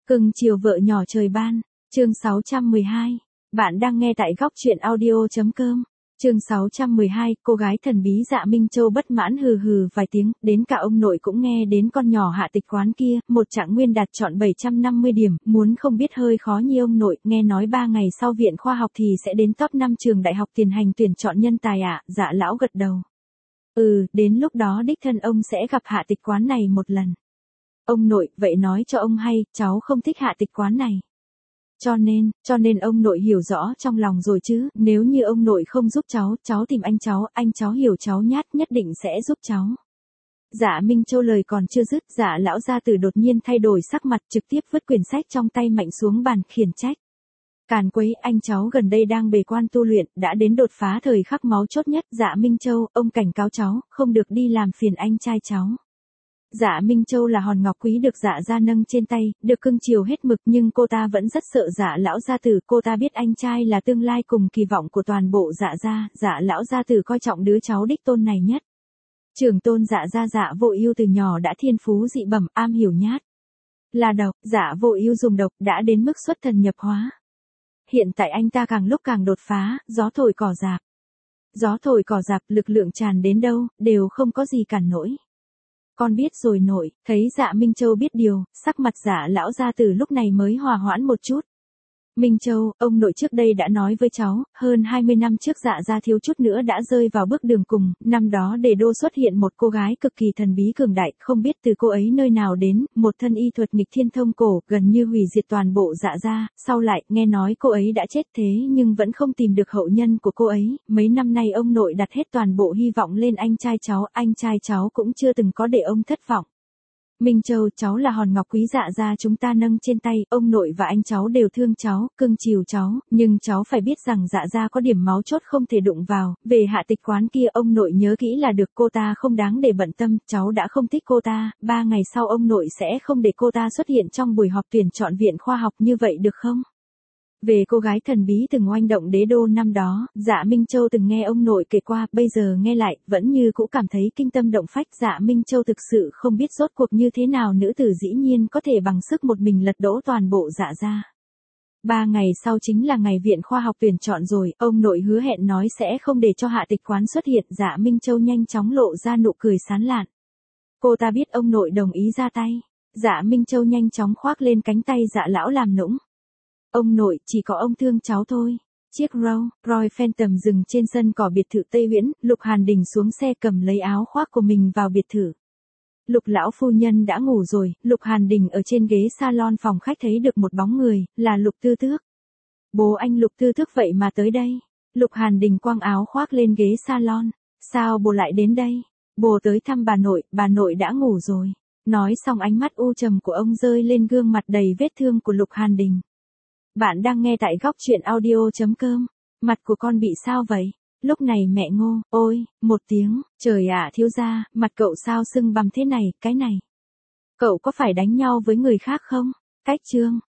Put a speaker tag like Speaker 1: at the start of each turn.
Speaker 1: Cưng chiều vợ nhỏ trời ban, chương 612. Bạn đang nghe tại góc truyện audio.com. Chương 612, cô gái thần bí Dạ Minh Châu bất mãn hừ hừ vài tiếng, đến cả ông nội cũng nghe đến con nhỏ hạ tịch quán kia, một trạng nguyên đạt chọn 750 điểm, muốn không biết hơi khó như ông nội, nghe nói 3 ngày sau viện khoa học thì sẽ đến top 5 trường đại học tiền hành tuyển chọn nhân tài ạ, Dạ lão gật đầu. Đến lúc đó đích thân ông sẽ gặp hạ tịch quán này một lần. Ông nội, vậy nói cho ông hay, cháu không thích hạ tịch quán này. Cho nên ông nội hiểu rõ trong lòng rồi chứ, nếu như ông nội không giúp cháu tìm anh cháu hiểu cháu nhất định sẽ giúp cháu. Dạ Minh Châu lời còn chưa dứt, Dạ lão gia tử đột nhiên thay đổi sắc mặt, trực tiếp vứt quyển sách trong tay mạnh xuống bàn, khiển trách. Càn quấy, anh cháu gần đây đang bế quan tu luyện, đã đến đột phá thời khắc máu chốt nhất. Dạ Minh Châu, ông cảnh cáo cháu, không được đi làm phiền anh trai cháu. Dạ Minh Châu là hòn ngọc quý được Dạ gia nâng trên tay, được cưng chiều hết mực, nhưng cô ta vẫn rất sợ Dạ lão gia tử. Cô ta biết anh trai là tương lai cùng kỳ vọng của toàn bộ Dạ gia. Dạ lão gia tử coi trọng đứa cháu đích tôn này nhất. Trưởng tôn Dạ gia Dạ Vô Ưu từ nhỏ đã thiên phú dị bẩm, am hiểu nhát là độc. Dạ Vô Ưu dùng độc đã đến mức xuất thần nhập hóa. Hiện tại anh ta càng lúc càng đột phá, gió thổi cỏ rạp, lực lượng tràn đến đâu, đều không có gì cản nổi. Con biết rồi nội, thấy Dạ Minh Châu biết điều, sắc mặt Dạ lão gia tử lúc này mới hòa hoãn một chút. Minh Châu, ông nội trước đây đã nói với cháu, hơn 20 năm trước Dạ gia thiếu chút nữa đã rơi vào bước đường cùng, năm đó Đề Đô xuất hiện một cô gái cực kỳ thần bí cường đại, không biết từ cô ấy nơi nào đến, một thân y thuật nghịch thiên thông cổ, gần như hủy diệt toàn bộ Dạ gia, sau lại, nghe nói cô ấy đã chết thế nhưng vẫn không tìm được hậu nhân của cô ấy, mấy năm nay ông nội đặt hết toàn bộ hy vọng lên anh trai cháu cũng chưa từng có để ông thất vọng. Minh Châu, cháu là hòn ngọc quý Dạ gia chúng ta nâng trên tay, ông nội và anh cháu đều thương cháu, cưng chiều cháu, nhưng cháu phải biết rằng Dạ gia có điểm máu chốt không thể đụng vào, về hạ tịch quán kia ông nội nhớ kỹ là được, cô ta không đáng để bận tâm, cháu đã không thích cô ta, 3 ngày sau ông nội sẽ không để cô ta xuất hiện trong buổi họp tuyển chọn viện khoa học, như vậy được không? Về cô gái thần bí từng oanh động đế đô năm đó, Dạ Minh Châu từng nghe ông nội kể qua, bây giờ nghe lại, vẫn như cũ cảm thấy kinh tâm động phách. Dạ Minh Châu thực sự không biết rốt cuộc như thế nào nữ tử dĩ nhiên có thể bằng sức một mình lật đổ toàn bộ Dạ gia. 3 ngày sau chính là ngày viện khoa học tuyển chọn rồi, ông nội hứa hẹn nói sẽ không để cho hạ tịch quán xuất hiện. Dạ Minh Châu nhanh chóng lộ ra nụ cười sán lạn. Cô ta biết ông nội đồng ý ra tay. Dạ Minh Châu nhanh chóng khoác lên cánh tay Dạ lão làm nũng. Ông nội, chỉ có ông thương cháu thôi. Chiếc Royal Phantom dừng trên sân cỏ biệt thự Tây Uyển, Lục Hàn Đình xuống xe cầm lấy áo khoác của mình vào biệt thự. Lục lão phu nhân đã ngủ rồi, Lục Hàn Đình ở trên ghế salon phòng khách thấy được một bóng người, là Lục Tư Tước. Bố anh Lục Tư Tước vậy mà tới đây. Lục Hàn Đình quăng áo khoác lên ghế salon. Sao bố lại đến đây? Bố tới thăm bà nội đã ngủ rồi. Nói xong ánh mắt u trầm của ông rơi lên gương mặt đầy vết thương của Lục Hàn Đình. Bạn đang nghe tại góc truyện audio.com. Mặt của con bị sao vậy? Lúc này mẹ ngô, ôi, một tiếng, trời ạ thiếu gia, mặt cậu sao sưng bầm thế này, cái này. Cậu có phải đánh nhau với người khác không? Cách chương.